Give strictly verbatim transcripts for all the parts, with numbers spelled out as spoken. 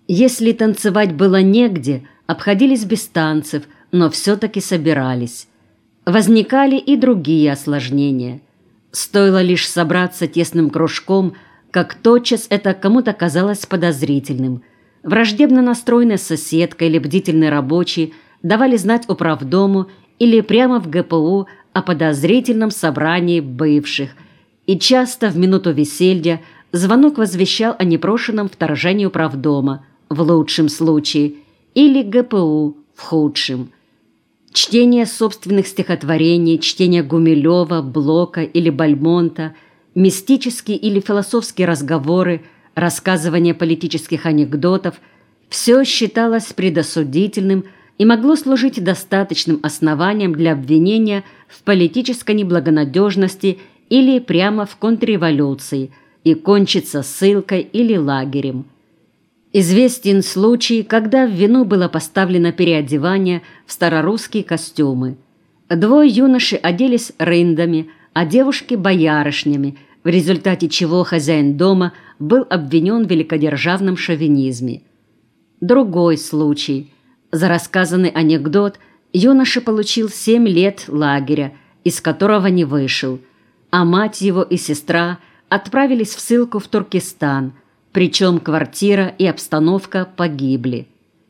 Если танцевать было негде, обходились без танцев, но все-таки собирались. Возникали и другие осложнения. Стоило лишь собраться тесным кружком, как тотчас это кому-то казалось подозрительным. Враждебно настроенная соседка или бдительный рабочий давали знать управдому или прямо в гэ пэ у о подозрительном собрании бывших, и часто в минуту веселья звонок возвещал о непрошенном вторжении управдома, в лучшем случае, или гэ пэ у в худшем. Чтение собственных стихотворений, чтение Гумилева, Блока или Бальмонта, мистические или философские разговоры, рассказывание политических анекдотов – все считалось предосудительным и могло служить достаточным основанием для обвинения в политической неблагонадежности или прямо в контрреволюции и кончиться ссылкой или лагерем. Известен случай, когда в вину было поставлено переодевание в старорусские костюмы. Двое юношей оделись рындами, а девушки – боярышнями, в результате чего хозяин дома был обвинен в великодержавном шовинизме. Другой случай. За рассказанный анекдот юноша получил семь лет лагеря, из которого не вышел, а мать его и сестра отправились в ссылку в Туркестан, причем квартира и обстановка погибли.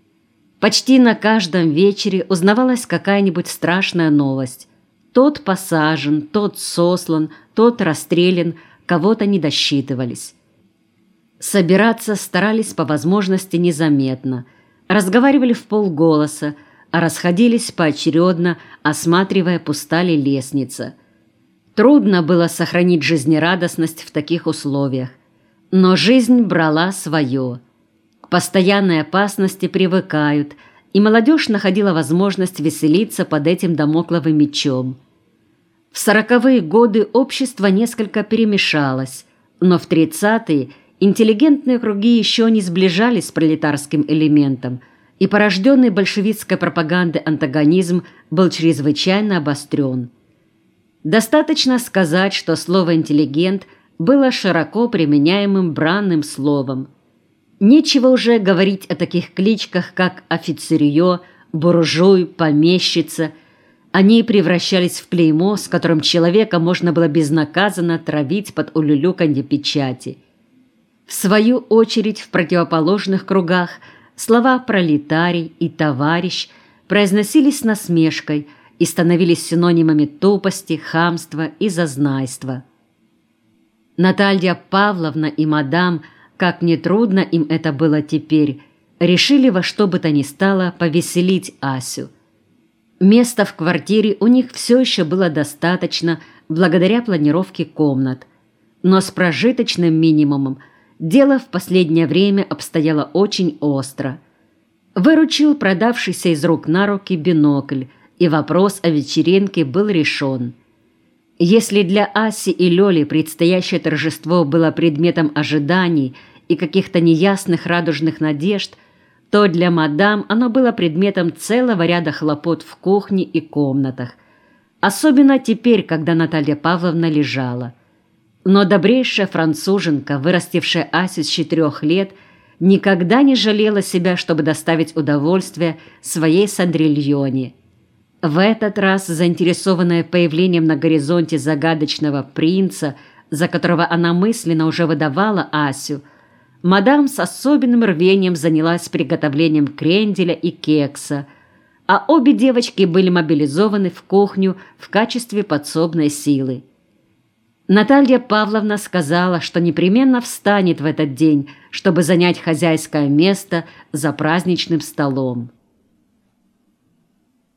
Почти на каждом вечере узнавалась какая-нибудь страшная новость. Тот посажен, тот сослан, тот расстрелян, кого-то не досчитывались. Собираться старались по возможности незаметно, разговаривали вполголоса, а расходились поочередно, осматривая, пуста ли лестница. Трудно было сохранить жизнерадостность в таких условиях. Но жизнь брала свое. К постоянной опасности привыкают, и молодежь находила возможность веселиться под этим дамокловым мечом. В сороковые годы общество несколько перемешалось, но в тридцатые интеллигентные круги еще не сближались с пролетарским элементом, и порожденный большевистской пропагандой антагонизм был чрезвычайно обострен. Достаточно сказать, что слово «интеллигент» было широко применяемым бранным словом. Нечего уже говорить о таких кличках, как офицерье, буржуй, помещица. Они превращались в клеймо, с которым человека можно было безнаказанно травить под улюлюканье печати. В свою очередь, в противоположных кругах слова «пролетарий» и «товарищ» произносились с насмешкой и становились синонимами тупости, хамства и зазнайства. Наталья Павловна и мадам, как нетрудно им это было теперь, решили во что бы то ни стало повеселить Асю. Места в квартире у них все еще было достаточно благодаря планировке комнат, но с прожиточным минимумом дело в последнее время обстояло очень остро. Выручил продавшийся из рук на руки бинокль, и вопрос о вечеринке был решен. Если для Аси и Лёли предстоящее торжество было предметом ожиданий и каких-то неясных радужных надежд, то для мадам оно было предметом целого ряда хлопот в кухне и комнатах, особенно теперь, когда Наталья Павловна лежала. Но добрейшая француженка, вырастившая Асю с четырех лет, никогда не жалела себя, чтобы доставить удовольствие своей Сандрильоне. В этот раз, заинтересованная появлением на горизонте загадочного принца, за которого она мысленно уже выдавала Асю, мадам с особенным рвением занялась приготовлением кренделя и кекса, а обе девочки были мобилизованы в кухню в качестве подсобной силы. Наталья Павловна сказала, что непременно встанет в этот день, чтобы занять хозяйское место за праздничным столом.